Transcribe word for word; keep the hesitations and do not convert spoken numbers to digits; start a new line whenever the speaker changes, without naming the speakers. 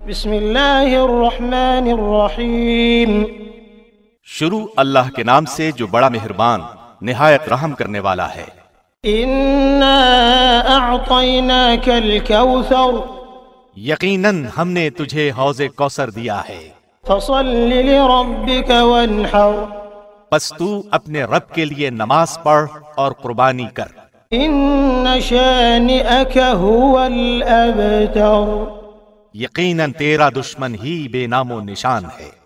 بسم اللہ الرحمن الرحیم۔
شروع اللہ کے نام سے جو بڑا مہربان نہایت رحم کرنے والا ہے۔
انا اعطیناک الکوثر،
یقیناً ہم نے تجھے حوض کوثر دیا ہے،
فصل لربک وانحر،
پس تو اپنے رب کے لیے نماز پڑھ اور قربانی کر۔
ان شانئک هو الابتر،
یقیناً تیرا دشمن ہی بے نام و نشان ہے۔